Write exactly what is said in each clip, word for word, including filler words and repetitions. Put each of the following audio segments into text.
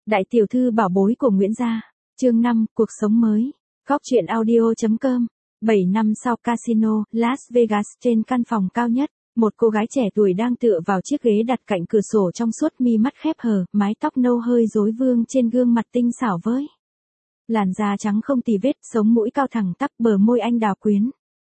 Đại tiểu thư bảo bối của Nguyễn gia. Chương năm, cuộc sống mới. Góc truyện audio chấm com. bảy năm sau casino, Las Vegas, trên căn phòng cao nhất, một cô gái trẻ tuổi đang tựa vào chiếc ghế đặt cạnh cửa sổ trong suốt, mi mắt khép hờ, mái tóc nâu hơi rối vương trên gương mặt tinh xảo với làn da trắng không tì vết, sống mũi cao thẳng tắp, bờ môi anh đào quyến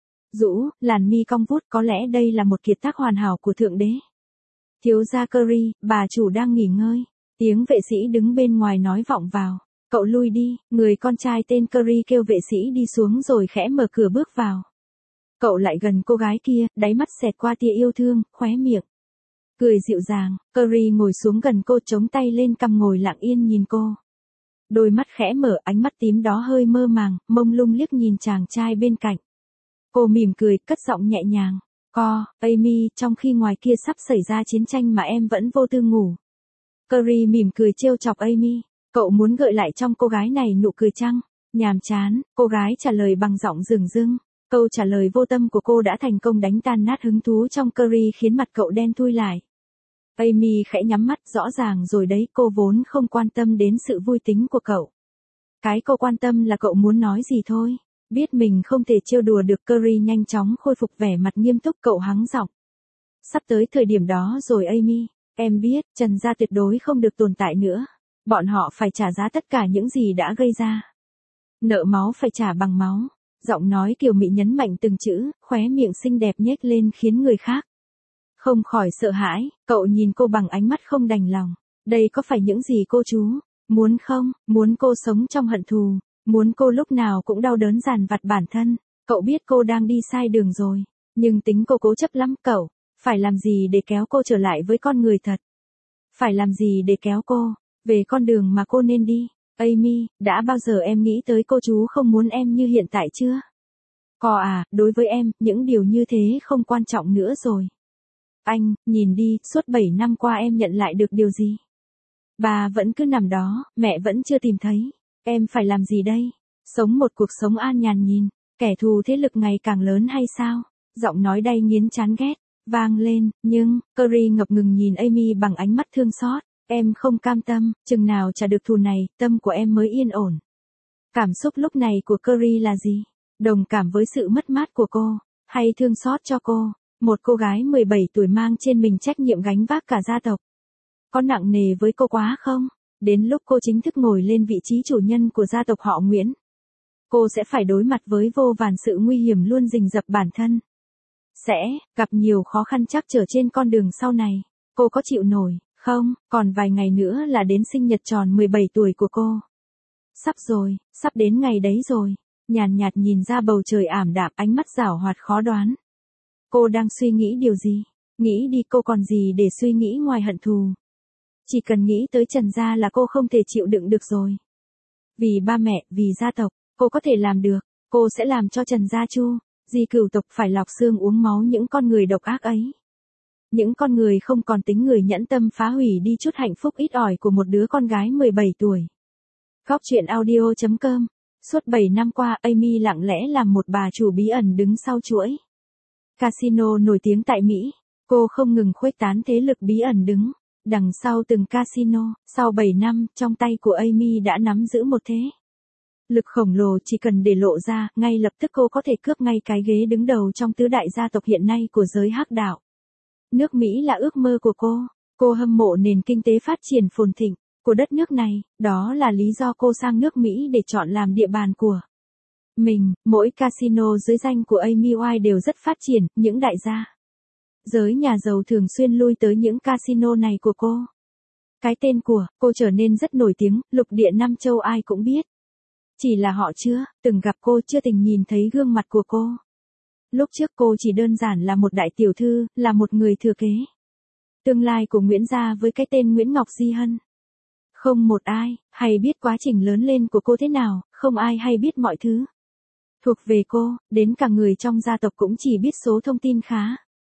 rũ, làn mi cong vút, có lẽ đây là một kiệt tác hoàn hảo của thượng đế. Thiếu gia Curry, bà chủ đang nghỉ ngơi. Tiếng vệ sĩ đứng bên ngoài nói vọng vào. Cậu lui đi, người con trai tên Curry kêu vệ sĩ đi xuống rồi khẽ mở cửa bước vào. Cậu lại gần cô gái kia, đáy mắt xẹt qua tia yêu thương, khóe miệng cười dịu dàng. Curry ngồi xuống gần cô, chống tay lên cằm, ngồi lặng yên nhìn cô. Đôi mắt khẽ mở, ánh mắt tím đó hơi mơ màng, mông lung liếc nhìn chàng trai bên cạnh. Cô mỉm cười, cất giọng nhẹ nhàng. Co, Amy, trong khi ngoài kia sắp xảy ra chiến tranh mà em vẫn vô tư ngủ. Curry mỉm cười trêu chọc Amy. Cậu muốn gợi lại trong cô gái này nụ cười chăng? Nhàm chán, cô gái trả lời bằng giọng dửng dưng. Câu trả lời vô tâm của cô đã thành công đánh tan nát hứng thú trong Curry, khiến mặt cậu đen thui lại. Amy khẽ nhắm mắt, rõ ràng rồi đấy, cô vốn không quan tâm đến sự vui tính của cậu. Cái cô quan tâm là cậu muốn nói gì thôi. Biết mình không thể trêu đùa được, Curry nhanh chóng khôi phục vẻ mặt nghiêm túc, cậu hắng giọng. Sắp tới thời điểm đó rồi Amy, em biết, Trần gia tuyệt đối không được tồn tại nữa. Bọn họ phải trả giá tất cả những gì đã gây ra. Nợ máu phải trả bằng máu. Giọng nói kiều mị nhấn mạnh từng chữ, khóe miệng xinh đẹp nhếch lên khiến người khác không khỏi sợ hãi. Cậu nhìn cô bằng ánh mắt không đành lòng. Đây có phải những gì cô chú muốn không? Muốn cô sống trong hận thù, muốn cô lúc nào cũng đau đớn dằn vặt bản thân. Cậu biết cô đang đi sai đường rồi, nhưng tính cô cố chấp lắm. Cậu phải làm gì để kéo cô trở lại với con người thật? Phải làm gì để kéo cô về con đường mà cô nên đi? Amy, đã bao giờ em nghĩ tới cô chú không muốn em như hiện tại chưa? Có à, đối với em, những điều như thế không quan trọng nữa rồi. Anh, nhìn đi, suốt bảy năm qua em nhận lại được điều gì? Bà vẫn cứ nằm đó, mẹ vẫn chưa tìm thấy. Em phải làm gì đây? Sống một cuộc sống an nhàn nhìn, kẻ thù thế lực ngày càng lớn hay sao? Giọng nói đay nghiến chán ghét vang lên, nhưng Curry ngập ngừng nhìn Amy bằng ánh mắt thương xót. Em không cam tâm, chừng nào trả được thù này, tâm của em mới yên ổn. Cảm xúc lúc này của Curry là gì? Đồng cảm với sự mất mát của cô, hay thương xót cho cô? Một cô gái mười bảy tuổi mang trên mình trách nhiệm gánh vác cả gia tộc. Có nặng nề với cô quá không? Đến lúc cô chính thức ngồi lên vị trí chủ nhân của gia tộc họ Nguyễn, cô sẽ phải đối mặt với vô vàn sự nguy hiểm luôn rình rập bản thân. Sẽ gặp nhiều khó khăn trắc trở trên con đường sau này. Cô có chịu nổi không? Còn vài ngày nữa là đến sinh nhật tròn mười bảy tuổi của cô. Sắp rồi, sắp đến ngày đấy rồi. Nhàn nhạt nhìn ra bầu trời ảm đạm, ánh mắt giảo hoạt khó đoán. Cô đang suy nghĩ điều gì? Nghĩ đi, cô còn gì để suy nghĩ ngoài hận thù. Chỉ cần nghĩ tới Trần gia là cô không thể chịu đựng được rồi. Vì ba mẹ, vì gia tộc, cô có thể làm được. Cô sẽ làm cho Trần gia Chu, Di cửu tộc phải lọc xương uống máu những con người độc ác ấy. Những con người không còn tính người, nhẫn tâm phá hủy đi chút hạnh phúc ít ỏi của một đứa con gái mười bảy tuổi. Góc truyện audio chấm com. Suốt bảy năm qua, Amy lặng lẽ làm một bà chủ bí ẩn đứng sau chuỗi casino nổi tiếng tại Mỹ. Cô không ngừng khuếch tán thế lực bí ẩn đứng đằng sau từng casino. Sau bảy năm, trong tay của Amy đã nắm giữ một thế lực khổng lồ, chỉ cần để lộ ra, ngay lập tức cô có thể cướp ngay cái ghế đứng đầu trong tứ đại gia tộc hiện nay của giới hắc đạo. Nước Mỹ là ước mơ của cô. Cô hâm mộ nền kinh tế phát triển phồn thịnh của đất nước này, đó là lý do cô sang nước Mỹ để chọn làm địa bàn của mình. Mỗi casino dưới danh của Amy White đều rất phát triển, những đại gia giới nhà giàu thường xuyên lui tới những casino này của cô. Cái tên của cô trở nên rất nổi tiếng, lục địa Nam Châu ai cũng biết. Chỉ là họ chưa từng gặp cô, chưa từng nhìn thấy gương mặt của cô. Lúc trước cô chỉ đơn giản là một đại tiểu thư, là một người thừa kế tương lai của Nguyễn gia với cái tên Nguyễn Ngọc Di Hân. Không một ai hay biết quá trình lớn lên của cô thế nào, không ai hay biết mọi thứ thuộc về cô, đến cả người trong gia tộc cũng chỉ biết số thông tin khá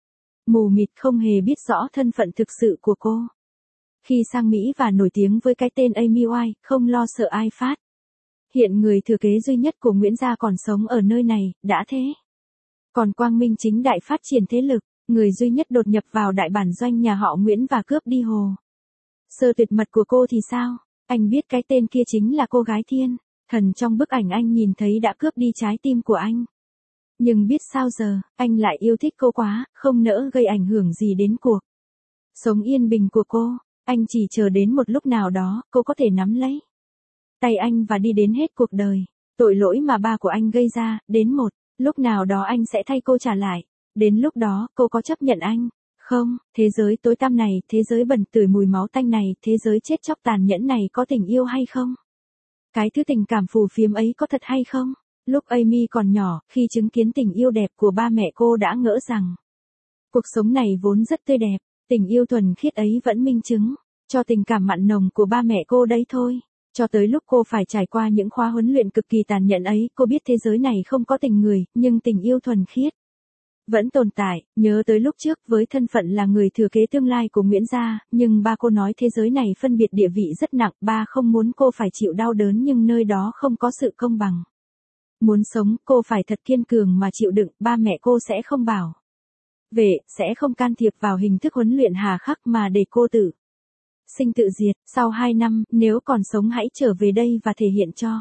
mù mịt, không hề biết rõ thân phận thực sự của cô. Khi sang Mỹ và nổi tiếng với cái tên Amy White, không lo sợ ai phát hiện người thừa kế duy nhất của Nguyễn gia còn sống ở nơi này, đã thế còn quang minh chính đại phát triển thế lực, người duy nhất đột nhập vào đại bản doanh nhà họ Nguyễn và cướp đi hồ sơ tuyệt mật của cô thì sao? Anh biết cái tên kia chính là cô gái thiên thần trong bức ảnh anh nhìn thấy đã cướp đi trái tim của anh. Nhưng biết sao giờ, anh lại yêu thích cô quá, không nỡ gây ảnh hưởng gì đến cuộc sống yên bình của cô. Anh chỉ chờ đến một lúc nào đó, cô có thể nắm lấy tay anh và đi đến hết cuộc đời. Tội lỗi mà ba của anh gây ra, đến một lúc nào đó anh sẽ thay cô trả lại. Đến lúc đó, cô có chấp nhận anh không? Thế giới tối tăm này, thế giới bẩn tưởi mùi máu tanh này, thế giới chết chóc tàn nhẫn này có tình yêu hay không? Cái thứ tình cảm phù phiếm ấy có thật hay không? Lúc Amy còn nhỏ, khi chứng kiến tình yêu đẹp của ba mẹ cô đã ngỡ rằng cuộc sống này vốn rất tươi đẹp, tình yêu thuần khiết ấy vẫn minh chứng cho tình cảm mặn nồng của ba mẹ cô đấy thôi. Cho tới lúc cô phải trải qua những khóa huấn luyện cực kỳ tàn nhẫn ấy, cô biết thế giới này không có tình người, nhưng tình yêu thuần khiết vẫn tồn tại. Nhớ tới lúc trước với thân phận là người thừa kế tương lai của Nguyễn gia, nhưng ba cô nói thế giới này phân biệt địa vị rất nặng, ba không muốn cô phải chịu đau đớn nhưng nơi đó không có sự công bằng. Muốn sống, cô phải thật kiên cường mà chịu đựng, ba mẹ cô sẽ không bảo vệ, sẽ không can thiệp vào hình thức huấn luyện hà khắc mà để cô tự sinh tự diệt. Sau hai năm, nếu còn sống hãy trở về đây và thể hiện cho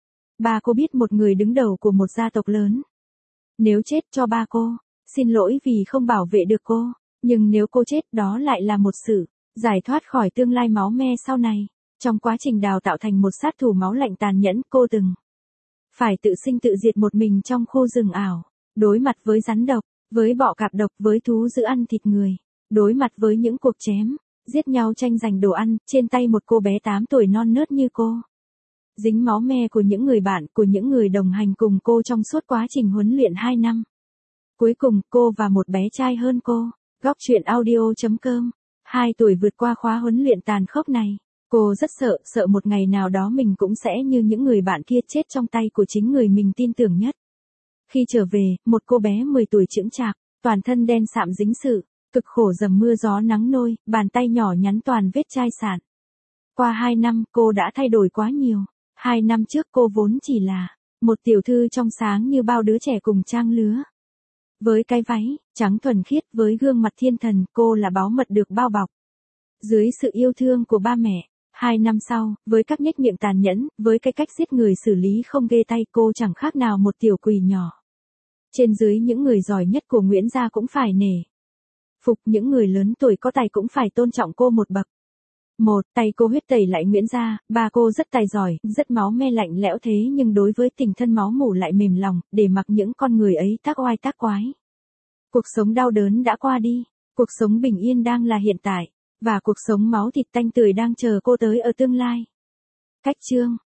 ba cô biết một người đứng đầu của một gia tộc lớn. Nếu chết cho ba cô, xin lỗi vì không bảo vệ được cô, nhưng nếu cô chết đó lại là một sự giải thoát khỏi tương lai máu me sau này. Trong quá trình đào tạo thành một sát thủ máu lạnh tàn nhẫn, cô từng phải tự sinh tự diệt một mình trong khu rừng ảo, đối mặt với rắn độc, với bọ cạp độc, với thú dữ ăn thịt người, đối mặt với những cuộc chém giết nhau tranh giành đồ ăn, trên tay một cô bé tám tuổi non nớt như cô. Dính máu me của những người bạn, của những người đồng hành cùng cô trong suốt quá trình huấn luyện hai năm. Cuối cùng, cô và một bé trai hơn cô. Góc truyện audio chấm com. Hai tuổi vượt qua khóa huấn luyện tàn khốc này. Cô rất sợ, sợ một ngày nào đó mình cũng sẽ như những người bạn kia chết trong tay của chính người mình tin tưởng nhất. Khi trở về, một cô bé mười tuổi chững chạc, toàn thân đen sạm dính sự cực khổ dầm mưa gió nắng nôi, bàn tay nhỏ nhắn toàn vết chai sạn. Qua hai năm, cô đã thay đổi quá nhiều. Hai năm trước cô vốn chỉ là một tiểu thư trong sáng như bao đứa trẻ cùng trang lứa. Với cái váy trắng thuần khiết, với gương mặt thiên thần, cô là báu mật được bao bọc dưới sự yêu thương của ba mẹ. Hai năm sau, với các nhếch miệng tàn nhẫn, với cái cách giết người xử lý không ghê tay, cô chẳng khác nào một tiểu quỷ nhỏ. Trên dưới những người giỏi nhất của Nguyễn gia cũng phải nể phục, những người lớn tuổi có tài cũng phải tôn trọng cô một bậc. Một, tay cô huyết tẩy lại Nguyễn gia, ba cô rất tài giỏi, rất máu me lạnh lẽo thế nhưng đối với tình thân máu mủ lại mềm lòng, để mặc những con người ấy tác oai tác quái. Cuộc sống đau đớn đã qua đi, cuộc sống bình yên đang là hiện tại, và cuộc sống máu thịt tanh tưởi đang chờ cô tới ở tương lai. Cách chương